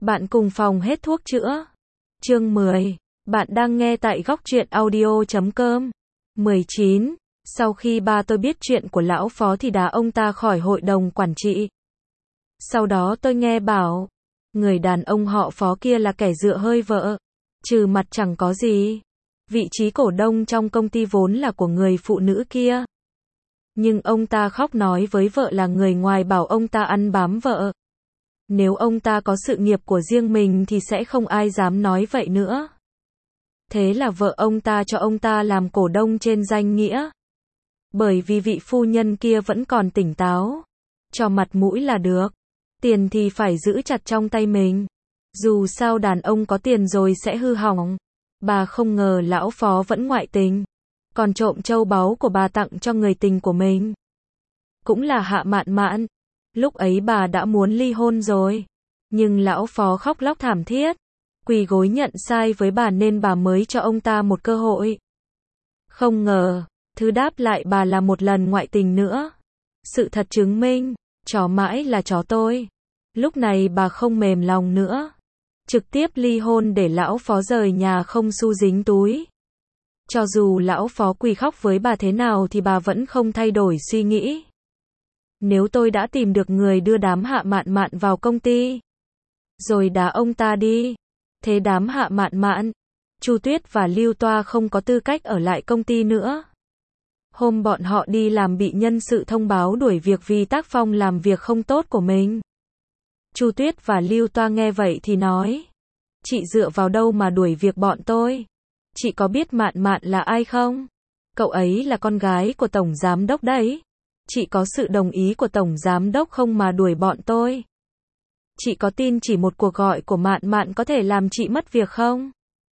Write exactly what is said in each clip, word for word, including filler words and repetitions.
Bạn cùng phòng hết thuốc chữa. Chương mười. Bạn đang nghe tại góc truyện audio chấm com. mười chín. Sau khi ba tôi biết chuyện của lão phó thì đá ông ta khỏi hội đồng quản trị. Sau đó tôi nghe bảo, người đàn ông họ phó kia là kẻ dựa hơi vợ. Trừ mặt chẳng có gì. Vị trí cổ đông trong công ty vốn là của người phụ nữ kia. Nhưng ông ta khóc nói với vợ là người ngoài bảo ông ta ăn bám vợ. Nếu ông ta có sự nghiệp của riêng mình thì sẽ không ai dám nói vậy nữa. Thế là vợ ông ta cho ông ta làm cổ đông trên danh nghĩa. Bởi vì vị phu nhân kia vẫn còn tỉnh táo. Cho mặt mũi là được. Tiền thì phải giữ chặt trong tay mình. Dù sao đàn ông có tiền rồi sẽ hư hỏng. Bà không ngờ lão phó vẫn ngoại tình. Còn trộm châu báu của bà tặng cho người tình của mình. Cũng là Hạ Mạn Mạn. Lúc ấy bà đã muốn ly hôn rồi. Nhưng lão phó khóc lóc thảm thiết. Quỳ gối nhận sai với bà nên bà mới cho ông ta một cơ hội. Không ngờ, thứ đáp lại bà là một lần ngoại tình nữa. Sự thật chứng minh, chó mãi là chó tôi. Lúc này bà không mềm lòng nữa. Trực tiếp ly hôn để lão phó rời nhà không xu dính túi. Cho dù lão phó quỳ khóc với bà thế nào thì bà vẫn không thay đổi suy nghĩ. Nếu tôi đã tìm được người đưa đám Hạ Mạn Mạn vào công ty, rồi đá ông ta đi, thế đám Hạ Mạn Mạn, Chu Tuyết và Lưu Toa không có tư cách ở lại công ty nữa. Hôm bọn họ đi làm bị nhân sự thông báo đuổi việc vì tác phong làm việc không tốt của mình. Chu Tuyết và Lưu Toa nghe vậy thì nói, chị dựa vào đâu mà đuổi việc bọn tôi? Chị có biết Mạn Mạn là ai không? Cậu ấy là con gái của Tổng Giám Đốc đấy. Chị có sự đồng ý của Tổng Giám Đốc không mà đuổi bọn tôi? Chị có tin chỉ một cuộc gọi của Mạn Mạn có thể làm chị mất việc không?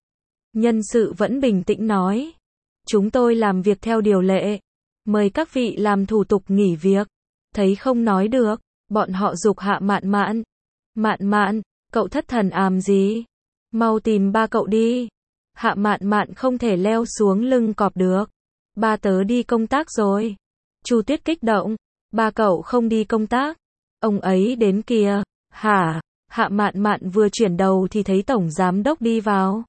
Nhân sự vẫn bình tĩnh nói. Chúng tôi làm việc theo điều lệ. Mời các vị làm thủ tục nghỉ việc. Thấy không nói được, bọn họ giục Hạ Mạn Mạn. Mạn Mạn, cậu thất thần àm gì? Mau tìm ba cậu đi. Hạ Mạn Mạn không thể leo xuống lưng cọp được. Ba tớ đi công tác rồi. Chu Tuyết kích động. Ba cậu không đi công tác. Ông ấy đến kìa. Hả? Hạ Mạn Mạn vừa chuyển đầu thì thấy Tổng Giám Đốc đi vào.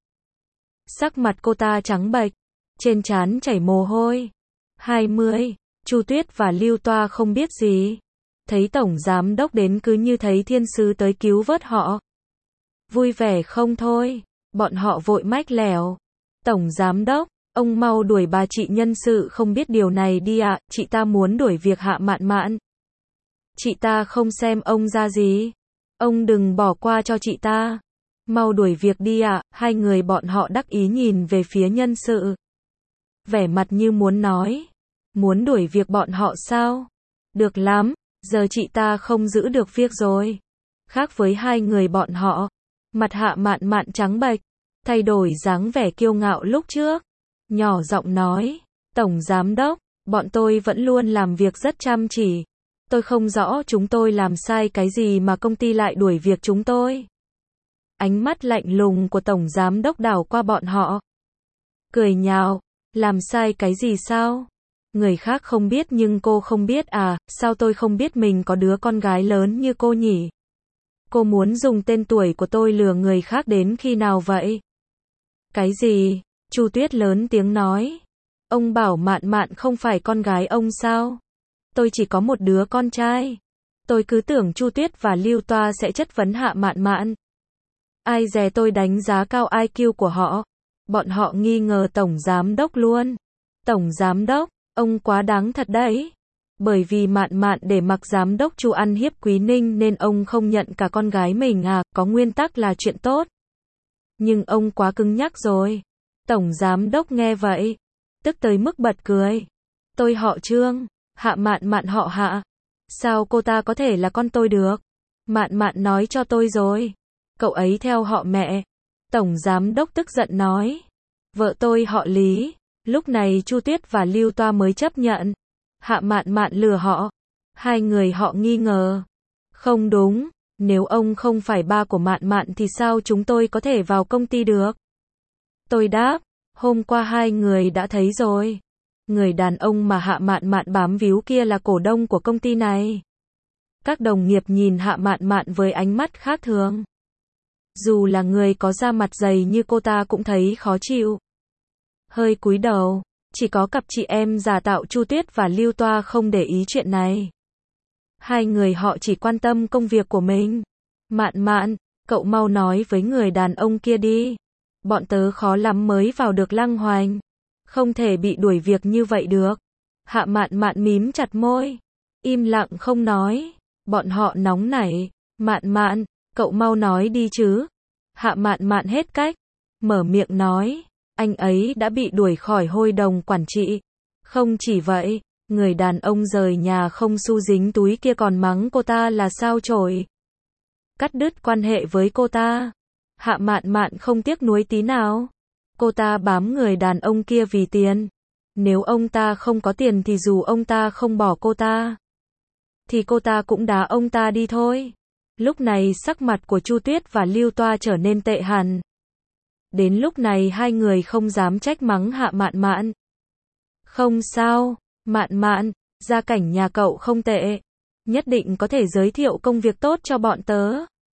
Sắc mặt cô ta trắng bệch. Trên trán chảy mồ hôi. hai mươi. Chu Tuyết và Lưu Toa không biết gì. Thấy Tổng Giám Đốc đến cứ như thấy thiên sứ tới cứu vớt họ. Vui vẻ không thôi. Bọn họ vội mách lẻo. Tổng Giám Đốc, ông mau đuổi bà chị nhân sự không biết điều này đi ạ, chị ta muốn đuổi việc Hạ Mạn Mạn. Chị ta không xem ông ra gì. Ông đừng bỏ qua cho chị ta. Mau đuổi việc đi ạ, hai người bọn họ đắc ý nhìn về phía nhân sự. Vẻ mặt như muốn nói. Muốn đuổi việc bọn họ sao? Được lắm, giờ chị ta không giữ được việc rồi. Khác với hai người bọn họ. Mặt Hạ Mạn Mạn trắng bệch. Thay đổi dáng vẻ kiêu ngạo lúc trước. Nhỏ giọng nói. Tổng Giám Đốc, bọn tôi vẫn luôn làm việc rất chăm chỉ. Tôi không rõ chúng tôi làm sai cái gì mà công ty lại đuổi việc chúng tôi. Ánh mắt lạnh lùng của Tổng Giám Đốc đảo qua bọn họ. Cười nhạo. Làm sai cái gì sao? Người khác không biết nhưng cô không biết à, sao tôi không biết mình có đứa con gái lớn như cô nhỉ? Cô muốn dùng tên tuổi của tôi lừa người khác đến khi nào vậy? Cái gì? Chu Tuyết lớn tiếng nói. Ông bảo Mạn Mạn không phải con gái ông sao? Tôi chỉ có một đứa con trai. Tôi cứ tưởng Chu Tuyết và Lưu Toa sẽ chất vấn Hạ Mạn Mạn. Ai dè tôi đánh giá cao i kiu của họ. Bọn họ nghi ngờ Tổng Giám Đốc luôn. Tổng Giám Đốc, ông quá đáng thật đấy. Bởi vì Mạn Mạn để mặc Giám Đốc Chu ăn hiếp Quý Ninh nên ông không nhận cả con gái mình à, có nguyên tắc là chuyện tốt. Nhưng ông quá cứng nhắc rồi. Tổng Giám Đốc nghe vậy. Tức tới mức bật cười. Tôi họ Trương, Hạ Mạn Mạn họ Hạ. Sao cô ta có thể là con tôi được? Mạn Mạn nói cho tôi rồi. Cậu ấy theo họ mẹ. Tổng Giám Đốc tức giận nói. Vợ tôi họ Lý. Lúc này Chu Tuyết và Lưu Toa mới chấp nhận. Hạ Mạn Mạn lừa họ. Hai người họ nghi ngờ. Không đúng, nếu ông không phải ba của Mạn Mạn thì sao chúng tôi có thể vào công ty được? Tôi đáp, hôm qua hai người đã thấy rồi. Người đàn ông mà Hạ Mạn Mạn bám víu kia là cổ đông của công ty này. Các đồng nghiệp nhìn Hạ Mạn Mạn với ánh mắt khác thường. Dù là người có da mặt dày như cô ta cũng thấy khó chịu. Hơi cúi đầu, chỉ có cặp chị em giả tạo Chu Tuyết và Lưu Toa không để ý chuyện này. Hai người họ chỉ quan tâm công việc của mình. Mạn Mạn, cậu mau nói với người đàn ông kia đi. Bọn tớ khó lắm mới vào được Lăng Hoành. Không thể bị đuổi việc như vậy được. Hạ Mạn Mạn mím chặt môi. Im lặng không nói. Bọn họ nóng nảy. Mạn Mạn, cậu mau nói đi chứ. Hạ Mạn Mạn hết cách. Mở miệng nói. Anh ấy đã bị đuổi khỏi hội đồng quản trị. Không chỉ vậy, người đàn ông rời nhà không xu dính túi kia còn mắng cô ta là sao chổi. Cắt đứt quan hệ với cô ta. Hạ Mạn Mạn không tiếc nuối tí nào. Cô ta bám người đàn ông kia vì tiền. Nếu ông ta không có tiền thì dù ông ta không bỏ cô ta, thì cô ta cũng đá ông ta đi thôi. Lúc này sắc mặt của Chu Tuyết và Lưu Toa trở nên tệ hẳn. Đến lúc này hai người không dám trách mắng Hạ Mạn Mạn. Không sao, Mạn Mạn, gia cảnh nhà cậu không tệ. Nhất định có thể giới thiệu công việc tốt cho bọn tớ.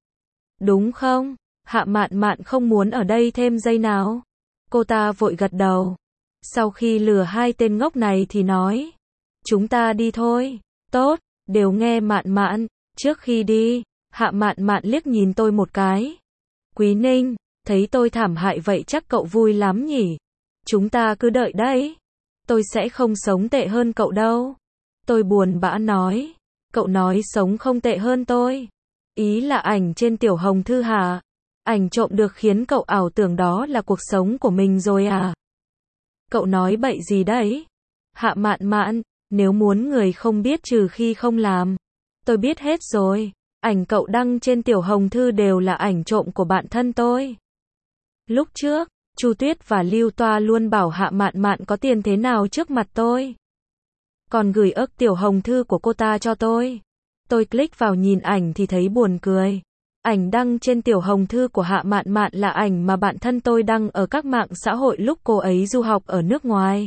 Đúng không? Hạ Mạn Mạn không muốn ở đây thêm giây nào. Cô ta vội gật đầu. Sau khi lừa hai tên ngốc này thì nói. Chúng ta đi thôi. Tốt, đều nghe Mạn Mạn. Trước khi đi, Hạ Mạn Mạn liếc nhìn tôi một cái. Quý Ninh, thấy tôi thảm hại vậy chắc cậu vui lắm nhỉ? Chúng ta cứ đợi đấy. Tôi sẽ không sống tệ hơn cậu đâu. Tôi buồn bã nói. Cậu nói sống không tệ hơn tôi. Ý là ảnh trên Tiểu Hồng Thư hả? Ảnh trộm được khiến cậu ảo tưởng đó là cuộc sống của mình rồi à? Cậu nói bậy gì đấy? Hạ Mạn Mạn, nếu muốn người không biết trừ khi không làm. Tôi biết hết rồi. Ảnh cậu đăng trên Tiểu Hồng Thư đều là ảnh trộm của bạn thân tôi. Lúc trước, Chu Tuyết và Lưu Toa luôn bảo Hạ Mạn Mạn có tiền thế nào trước mặt tôi. Còn gửi ức Tiểu Hồng Thư của cô ta cho tôi. Tôi click vào nhìn ảnh thì thấy buồn cười. Ảnh đăng trên Tiểu Hồng Thư của Hạ Mạn Mạn là ảnh mà bạn thân tôi đăng ở các mạng xã hội lúc cô ấy du học ở nước ngoài.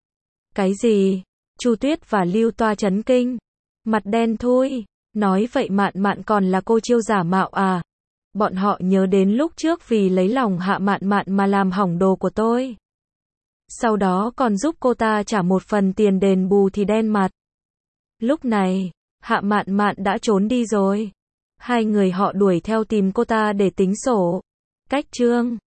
Cái gì? Chu Tuyết và Lưu Toa chấn kinh. Mặt đen thui. Nói vậy Mạn Mạn còn là cô chiêu giả mạo à? Bọn họ nhớ đến lúc trước vì lấy lòng Hạ Mạn Mạn mà làm hỏng đồ của tôi. Sau đó còn giúp cô ta trả một phần tiền đền bù thì đen mặt. Lúc này, Hạ Mạn Mạn đã trốn đi rồi. Hai người họ đuổi theo tìm cô ta để tính sổ. Cách chương